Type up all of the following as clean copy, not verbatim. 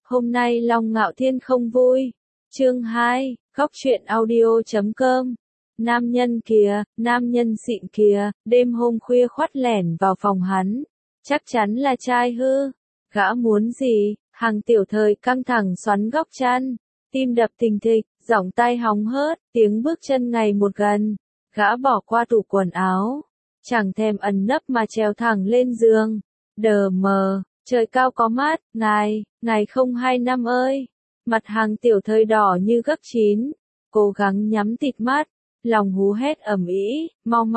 Hôm nay Long Ngạo Thiên không vui. Chương 2, Góc truyện audio.com. Nam nhân kìa, nam nhân xịn kìa, đêm hôm khuya khoắt lẻn vào phòng hắn. Chắc chắn là trai hư. Gã muốn gì? Hàng Tiểu Thời căng thẳng xoắn góc chăn. Tim đập thình thịch, giọng tai hóng hớt, tiếng bước chân ngày một gần. Gã bỏ qua tủ quần áo. Chẳng thèm ẩn nấp mà trèo thẳng lên giường. Đờ mờ, trời cao có mát, ngài không 2 năm ơi. Mặt Hàng Tiểu Thời đỏ như gấc chín. Cố gắng nhắm tịt mắt. Lòng hú hét ầm ĩ,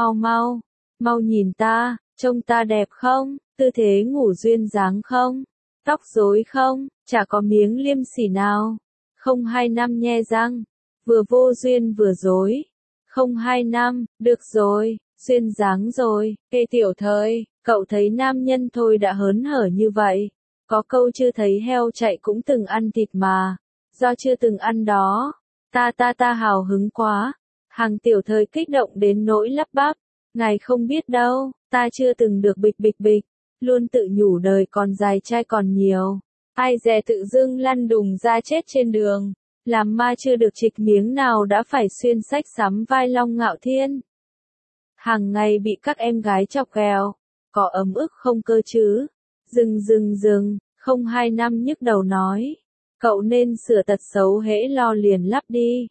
mau nhìn ta, trông ta đẹp không, tư thế ngủ duyên dáng không, tóc rối không, chả có miếng liêm sỉ nào, không 2 năm nhe răng, vừa vô duyên vừa dối, không 2 năm, được rồi, duyên dáng rồi, Ê Tiểu Thời, cậu thấy nam nhân thôi đã hớn hở như vậy, có câu chưa thấy heo chạy cũng từng ăn thịt mà, do chưa từng ăn đó, ta hào hứng quá. Hàng Tiểu Thời kích động đến nỗi lắp bắp, ngài không biết đâu, ta chưa từng được bịch, luôn tự nhủ đời còn dài trai còn nhiều, ai dè tự dưng lăn đùng ra chết trên đường, làm ma chưa được trịch miếng nào đã phải xuyên sách sắm vai Long Ngạo Thiên. Hàng ngày bị các em gái chọc ghẹo, có ấm ức không cơ chứ, dừng, không 2 năm nhức đầu nói, cậu nên sửa tật xấu hễ lo liền lắp đi,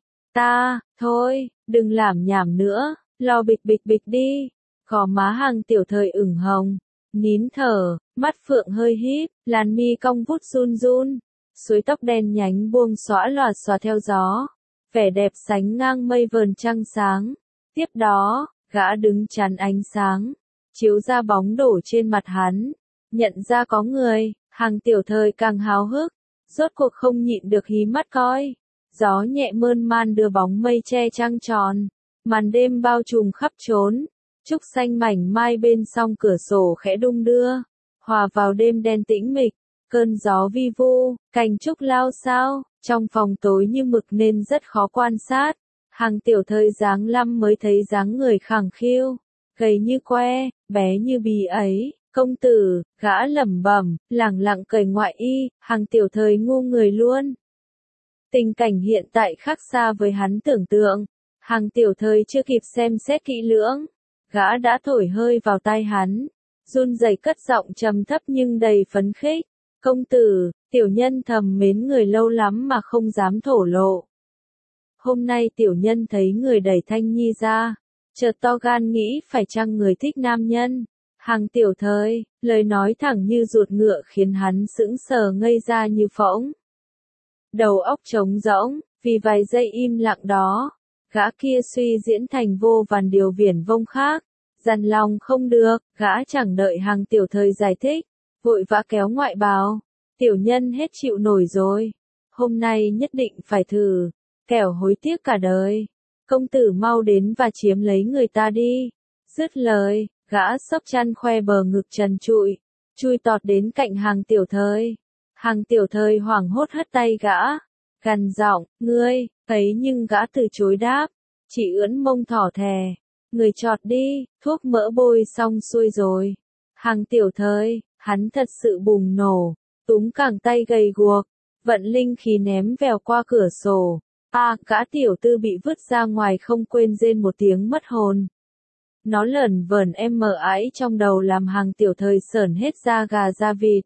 thôi. Đừng làm nhảm nữa, lo bịch đi. Gò má Hàng Tiểu Thời ửng hồng, nín thở, mắt phượng hơi híp, làn mi cong vút run. Suối tóc đen nhánh buông xõa lòa xòa theo gió, vẻ đẹp sánh ngang mây vờn trăng sáng. Tiếp đó, gã đứng chắn ánh sáng, chiếu ra bóng đổ trên mặt hắn. Nhận ra có người, Hàng Tiểu Thời càng háo hức, rốt cuộc không nhịn được hí mắt coi. Gió nhẹ mơn man đưa bóng mây che trăng tròn, màn đêm bao trùm khắp chốn, trúc xanh mảnh mai bên song cửa sổ khẽ đung đưa, hòa vào đêm đen tĩnh mịch, cơn gió vi vu, cành trúc lao xao, trong phòng tối như mực nên rất khó quan sát. Hàng Tiểu Thời dáng lăm mới thấy dáng người khẳng khiu, gầy như que, bé như bì ấy. Công tử, gã lẩm bẩm, lẳng lặng cởi ngoại y, Hàng Tiểu Thời ngu người luôn. Tình cảnh hiện tại khác xa với hắn tưởng tượng, Hàng Tiểu Thời chưa kịp xem xét kỹ lưỡng, gã đã thổi hơi vào tai hắn, run rẩy cất giọng trầm thấp nhưng đầy phấn khích, công tử, tiểu nhân thầm mến người lâu lắm mà không dám thổ lộ. Hôm nay tiểu nhân thấy người đẩy Thanh Nhi ra, chợt to gan nghĩ phải chăng người thích nam nhân. Hàng Tiểu Thời, lời nói thẳng như ruột ngựa khiến hắn sững sờ ngây ra như phỗng. Đầu óc trống rỗng, vì vài giây im lặng đó, gã kia suy diễn thành vô vàn điều viển vông khác, dằn lòng không được, gã chẳng đợi Hàng Tiểu Thời giải thích, vội vã kéo ngoại bào, tiểu nhân hết chịu nổi rồi, hôm nay nhất định phải thử, kẻo hối tiếc cả đời, công tử mau đến và chiếm lấy người ta đi, dứt lời, gã xốc chăn khoe bờ ngực trần trụi, chui tọt đến cạnh Hàng Tiểu Thời. Hàng Tiểu Thời hoảng hốt hất tay gã, gằn giọng, ngươi, ấy nhưng gã từ chối đáp, chỉ ưỡn mông thỏ thè, người chọt đi, thuốc mỡ bôi xong xuôi rồi. Hàng Tiểu Thời, hắn thật sự bùng nổ, túm cẳng tay gầy guộc, vận linh khí ném vèo qua cửa sổ, gã tiểu tư bị vứt ra ngoài không quên rên một tiếng mất hồn. Nó lởn vởn mờ ái trong đầu làm Hàng Tiểu Thời sởn hết da gà da vịt.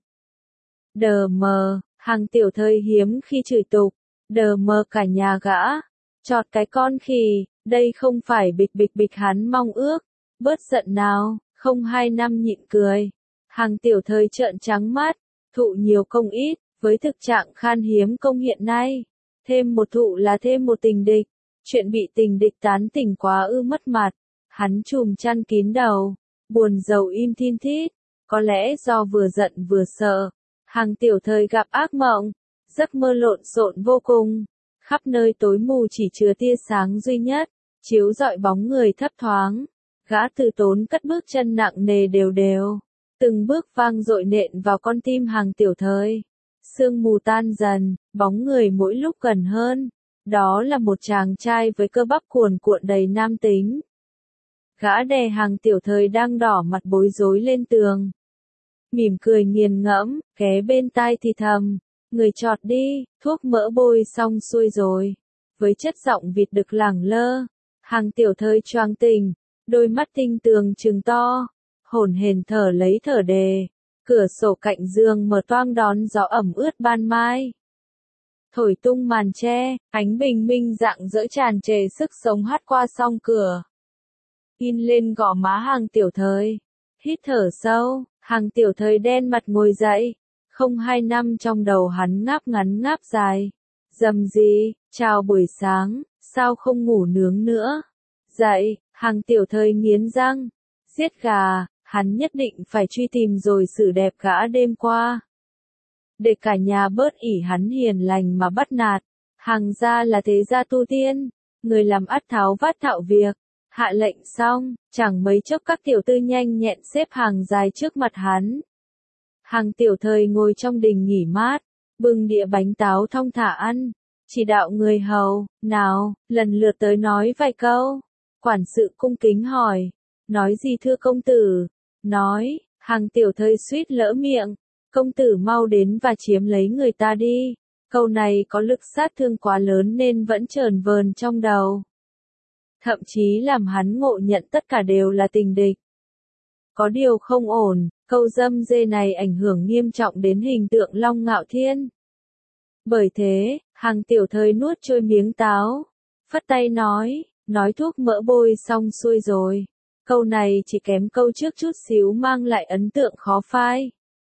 Đờ mờ, Hàng Tiểu Thời hiếm khi chửi tục, đờ mờ cả nhà gã, chọt cái con khỉ, đây không phải bịch hắn mong ước, bớt giận nào, không 2 năm nhịn cười. Hàng Tiểu Thời trợn trắng mắt, thụ nhiều công ít, với thực trạng khan hiếm công hiện nay, thêm một thụ là thêm một tình địch, chuyện bị tình địch tán tỉnh quá mất mặt, hắn trùm chăn kín đầu, buồn rầu im thin thít, có lẽ do vừa giận vừa sợ. Hàng Tiểu Thời gặp ác mộng, giấc mơ lộn xộn vô cùng, khắp nơi tối mù chỉ chứa tia sáng duy nhất, chiếu rọi bóng người thấp thoáng, gã từ tốn cất bước chân nặng nề đều, từng bước vang dội nện vào con tim Hàng Tiểu Thời. Sương mù tan dần, bóng người mỗi lúc gần hơn, đó là một chàng trai với cơ bắp cuồn cuộn đầy nam tính. Gã đè Hàng Tiểu Thời đang đỏ mặt bối rối lên tường. Mỉm cười nghiền ngẫm, ghé bên tai thì thầm, Người chọt đi, thuốc mỡ bôi xong xuôi rồi. Với chất giọng vịt đực lẳng lơ, Hàng Tiểu Thời choàng tỉnh, đôi mắt tinh tường trừng to, hổn hển thở lấy thở đề. Cửa sổ cạnh giường mở toang đón gió ẩm ướt ban mai. Thổi tung màn tre, ánh bình minh rạng rỡ tràn trề sức sống hắt qua song cửa. In lên gò má Hàng Tiểu Thời. Hít thở sâu, Hàng Tiểu Thời đen mặt ngồi dậy. 02 năm trong đầu hắn ngáp ngắn ngáp dài. Dầm gì, chào buổi sáng, sao không ngủ nướng nữa? Dậy, Hàng Tiểu Thời nghiến răng. Giết gà, hắn nhất định phải truy tìm rồi xử đẹp gã đêm qua. Để cả nhà bớt ỷ hắn hiền lành mà bắt nạt. Hàng gia là thế gia tu tiên, người làm ắt tháo vát thạo việc. Hạ lệnh xong, chẳng mấy chốc các tiểu tư nhanh nhẹn xếp hàng dài trước mặt hắn. Hàng Tiểu Thời ngồi trong đình nghỉ mát, bưng đĩa bánh táo thong thả ăn, chỉ đạo người hầu, nào, lần lượt tới nói vài câu. Quản sự cung kính hỏi, nói gì thưa công tử? Nói, Hàng Tiểu Thời suýt lỡ miệng, công tử mau đến và chiếm lấy người ta đi. Câu này có lực sát thương quá lớn nên vẫn chờn vờn trong đầu. Thậm chí làm hắn ngộ nhận tất cả đều là tình địch. Có điều không ổn, câu dâm dê này ảnh hưởng nghiêm trọng đến hình tượng Long Ngạo Thiên. Bởi thế, Hàng Tiểu Thời nuốt trôi miếng táo, phất tay nói thuốc mỡ bôi xong xuôi rồi. Câu này chỉ kém câu trước chút xíu mang lại ấn tượng khó phai.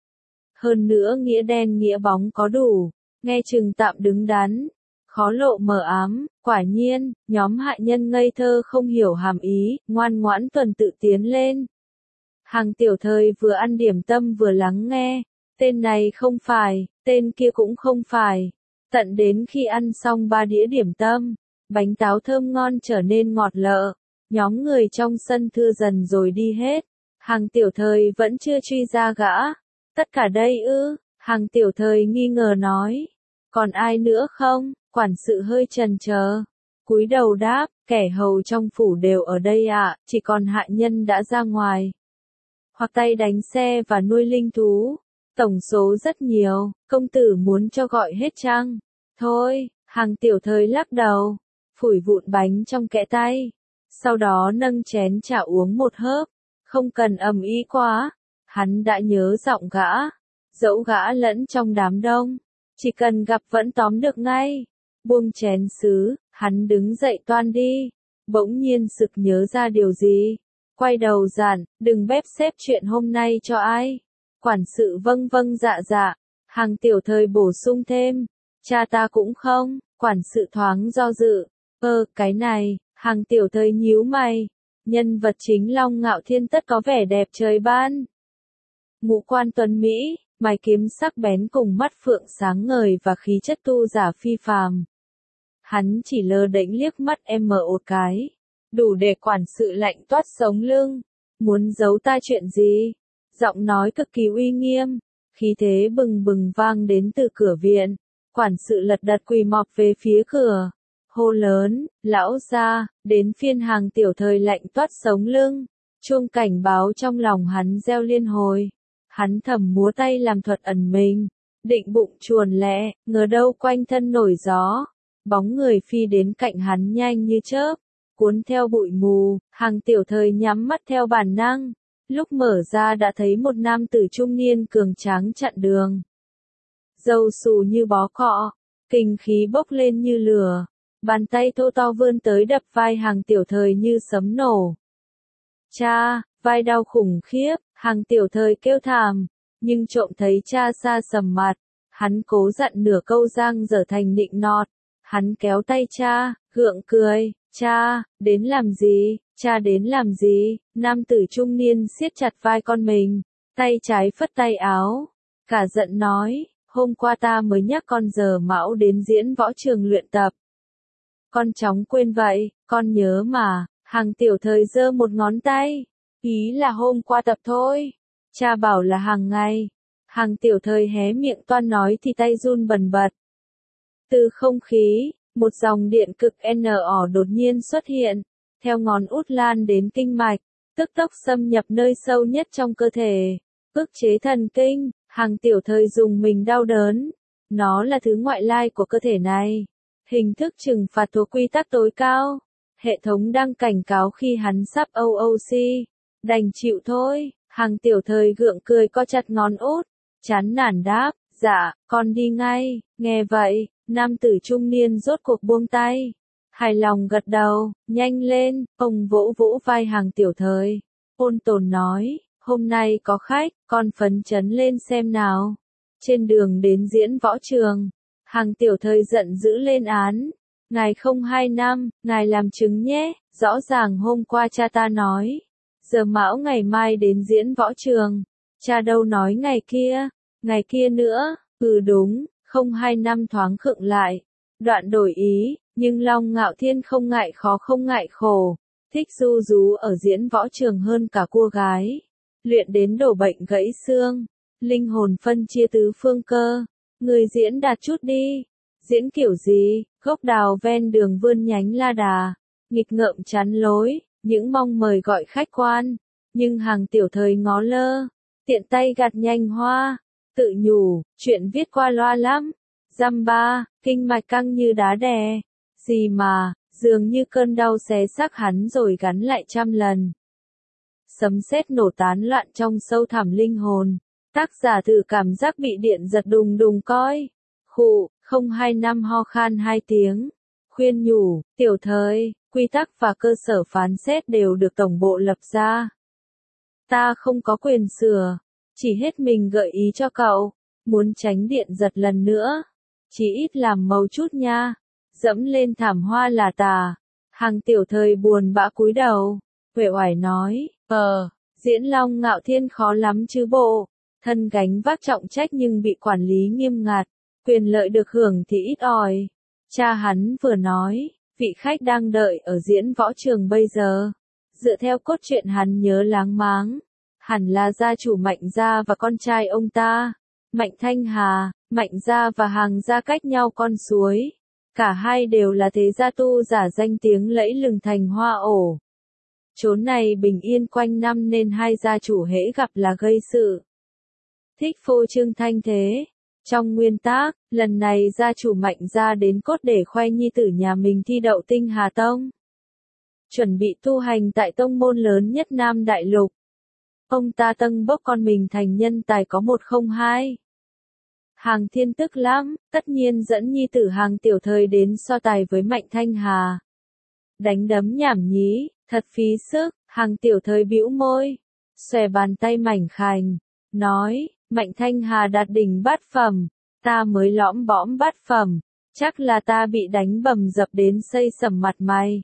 Hơn nữa nghĩa đen nghĩa bóng có đủ, nghe chừng tạm đứng đắn, khó lộ mờ ám. Quả nhiên, nhóm hại nhân ngây thơ không hiểu hàm ý, ngoan ngoãn tuần tự tiến lên. Hàng Tiểu Thời vừa ăn điểm tâm vừa lắng nghe, tên này không phải, tên kia cũng không phải. Tận đến khi ăn xong 3 đĩa điểm tâm, bánh táo thơm ngon trở nên ngọt lợ, nhóm người trong sân thưa dần rồi đi hết. Hàng Tiểu Thời vẫn chưa truy ra gã. Tất cả đây ư? Hàng Tiểu Thời nghi ngờ nói. Còn ai nữa không? Quản sự hơi chần chờ, cúi đầu đáp, kẻ hầu trong phủ đều ở đây ạ, chỉ còn hạ nhân đã ra ngoài. Hoặc tay đánh xe và nuôi linh thú. Tổng số rất nhiều, công tử muốn cho gọi hết chăng? Thôi, Hàng Tiểu Thời lắc đầu, phủi vụn bánh trong kẽ tay. Sau đó nâng chén trà uống một hớp, không cần ầm ĩ quá. Hắn đã nhớ giọng gã, dẫu gã lẫn trong đám đông, chỉ cần gặp vẫn tóm được ngay. Buông chén sứ, hắn đứng dậy toan đi, bỗng nhiên sực nhớ ra điều gì. Quay đầu dặn, đừng bếp xếp chuyện hôm nay cho ai. Quản sự vâng vâng dạ dạ. Hàng Tiểu Thời bổ sung thêm, cha ta cũng không. Quản sự thoáng do dự, cái này. Hàng Tiểu Thời nhíu mày. Nhân vật chính Long Ngạo Thiên tất có vẻ đẹp trời ban. Ngũ quan tuấn Mỹ, mày kiếm sắc bén cùng mắt phượng sáng ngời và khí chất tu giả phi phàm. Hắn chỉ lơ đễnh liếc mắt em mở một cái, đủ để quản sự lạnh toát sống lưng. Muốn giấu ta chuyện gì? Giọng nói cực kỳ uy nghiêm, khí thế bừng bừng vang đến từ cửa viện. Quản sự lật đật quỳ mọp về phía cửa, hô lớn, lão gia, đến phiên Hàng Tiểu Thời lạnh toát sống lưng. Chuông cảnh báo trong lòng hắn reo liên hồi. Hắn thầm múa tay làm thuật ẩn mình, định bụng chuồn lẹ, ngờ đâu quanh thân nổi gió. Bóng người phi đến cạnh hắn nhanh như chớp, cuốn theo bụi mù. Hàng Tiểu Thời nhắm mắt theo bản năng, lúc mở ra đã thấy một nam tử trung niên cường tráng chặn đường. Râu xù như bó cọ, kinh khí bốc lên như lửa, bàn tay thô to vươn tới đập vai Hàng Tiểu Thời như sấm nổ. Cha, vai đau khủng khiếp, Hàng Tiểu Thời kêu thảm, nhưng trộm thấy cha xa sầm mặt, hắn cố dặn nửa câu giang dở thành nịnh nọt. Hắn kéo tay cha, gượng cười, cha, đến làm gì, cha đến làm gì? Nam tử trung niên siết chặt vai con mình, tay trái phất tay áo, cả giận nói, hôm qua ta mới nhắc con giờ mão đến diễn võ trường luyện tập. Con chóng quên vậy, con nhớ mà. Hàng Tiểu Thời giơ một ngón tay, ý là hôm qua tập thôi, cha bảo là hàng ngày. Hàng Tiểu Thời hé miệng toan nói thì tay run bần bật. Từ không khí, một dòng điện cực NO đột nhiên xuất hiện, theo ngón út lan đến kinh mạch, tức tốc xâm nhập nơi sâu nhất trong cơ thể, ức chế thần kinh. Hàng Tiểu Thời dùng mình đau đớn, Nó là thứ ngoại lai của cơ thể này. Hình thức trừng phạt thuộc quy tắc tối cao. Hệ thống đang cảnh cáo khi hắn sắp OOC. Đành chịu thôi. Hàng Tiểu Thời gượng cười co chặt ngón út. Chán nản đáp, dạ, con đi ngay. Nghe vậy, nam tử trung niên rốt cuộc buông tay. Hài lòng gật đầu, nhanh lên, ông vỗ vỗ vai Hàng Tiểu Thời. Ôn tồn nói, hôm nay có khách, con phấn chấn lên xem nào. Trên đường đến diễn võ trường, Hàng Tiểu Thời giận dữ lên án. Ngài không 2 năm, ngài làm chứng nhé, rõ ràng hôm qua cha ta nói. Giờ mão ngày mai đến diễn võ trường. Cha đâu nói ngày kia nữa, đúng, không 2 năm thoáng khựng lại. Đoạn đổi ý, nhưng Long Ngạo Thiên không ngại khó không ngại khổ. Thích du rú ở diễn võ trường hơn cả cua gái. Luyện đến đổ bệnh gãy xương. Linh hồn phân chia tứ phương cơ. Người diễn đạt chút đi. Diễn kiểu gì, gốc đào ven đường vươn nhánh la đà. Nghịch ngợm chắn lối, những mong mời gọi khách quan. Nhưng Hàng Tiểu Thời ngó lơ. Tiện tay gạt nhanh hoa. Tự nhủ, chuyện viết qua loa lắm. Dăm ba, kinh mạch căng như đá đè. Gì mà, dường như cơn đau xé xác hắn rồi gắn lại trăm lần. Sấm sét nổ tán loạn trong sâu thẳm linh hồn. Tác giả thử cảm giác bị điện giật đùng đùng coi. Khụ, không 2 năm ho khan 2 tiếng. Khuyên nhủ, Tiểu Thời, quy tắc và cơ sở phán xét đều được tổng bộ lập ra. Ta không có quyền sửa. Chỉ hết mình gợi ý cho cậu. Muốn tránh điện giật lần nữa. Chỉ ít làm màu chút nha. Dẫm lên thảm hoa là tà. Hàng Tiểu Thời buồn bã cúi đầu. Uể oải nói, diễn Long Ngạo Thiên khó lắm chứ bộ. Thân gánh vác trọng trách nhưng bị quản lý nghiêm ngặt. Quyền lợi được hưởng thì ít ỏi. Cha hắn vừa nói, vị khách đang đợi ở diễn võ trường bây giờ. Dựa theo cốt truyện hắn nhớ láng máng. Hẳn là gia chủ Mạnh gia và con trai ông ta. Mạnh Thanh Hà, Mạnh gia và Hàng gia cách nhau con suối. Cả hai đều là thế gia tu giả danh tiếng lẫy lừng thành hoa ổ. Chốn này bình yên quanh năm nên hai gia chủ hễ gặp là gây sự. Thích phô trương thanh thế. Trong nguyên tác, lần này gia chủ Mạnh gia đến cốt để khoe nhi tử nhà mình thi đậu Tinh Hà Tông. Chuẩn bị tu hành tại tông môn lớn nhất Nam Đại Lục. Ông ta tâng bốc con mình thành nhân tài có 102. Hàng Thiên tức lắm, tất nhiên dẫn nhi tử Hàng Tiểu Thời đến so tài với Mạnh Thanh Hà. Đánh đấm nhảm nhí, thật phí sức, Hàng Tiểu Thời bĩu môi, xòe bàn tay mảnh khảnh, nói, Mạnh Thanh Hà đạt đỉnh bát phẩm, ta mới lõm bõm bát phẩm, chắc là ta bị đánh bầm dập đến xây sẩm mặt mày.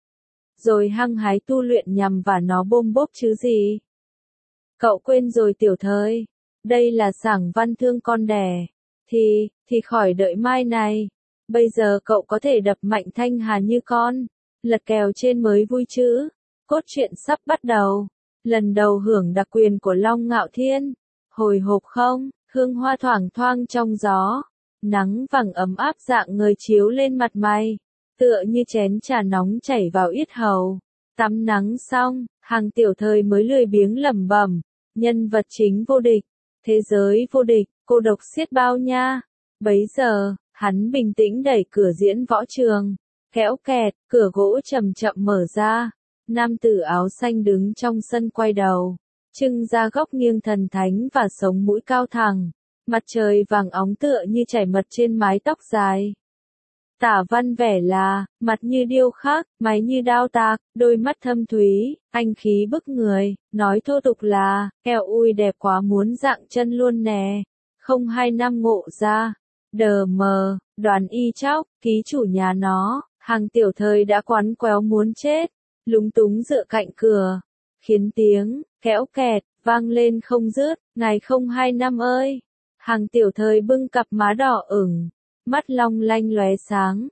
Rồi hăng hái tu luyện nhằm vào nó bôm bốp chứ gì. Cậu quên rồi Tiểu Thời, đây là sảng văn thương con đẻ, thì khỏi đợi mai này. Bây giờ cậu có thể đập Mạnh Thanh Hà như con, lật kèo trên mới vui chứ. Cốt truyện sắp bắt đầu. Lần đầu hưởng đặc quyền của Long Ngạo Thiên. Hồi hộp không, hương hoa thoảng thoang trong gió. Nắng vàng ấm áp dạng người chiếu lên mặt mày. Tựa như chén trà nóng chảy vào yết hầu. Tắm nắng xong, Hàng Tiểu Thời mới lười biếng lẩm bẩm. Nhân vật chính vô địch. Thế giới vô địch, cô độc xiết bao nha. Bấy giờ, hắn bình tĩnh đẩy cửa diễn võ trường. Kéo kẹt, cửa gỗ chậm chậm mở ra. Nam tử áo xanh đứng trong sân quay đầu. Trưng ra góc nghiêng thần thánh và sống mũi cao thẳng. Mặt trời vàng óng tựa như chảy mật trên mái tóc dài. Tả văn vẻ là, mặt như điêu khắc, máy như đao tạc, đôi mắt thâm thúy, anh khí bức người, nói thô tục là, eo ui đẹp quá muốn dạng chân luôn nè. Không 2 năm ngộ ra. Đờ mờ, Đoàn Y Chóc, ký chủ nhà nó, Hàng Tiểu Thời đã quắn quéo muốn chết, lúng túng dựa cạnh cửa, khiến tiếng, kéo kẹt, vang lên không dứt, ngày không 2 năm ơi. Hàng Tiểu Thời bưng cặp má đỏ ửng, mắt long lanh lóe sáng,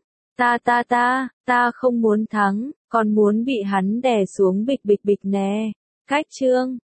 ta không muốn thắng, còn muốn bị hắn đè xuống bịch bịch bịch nè. Cách chương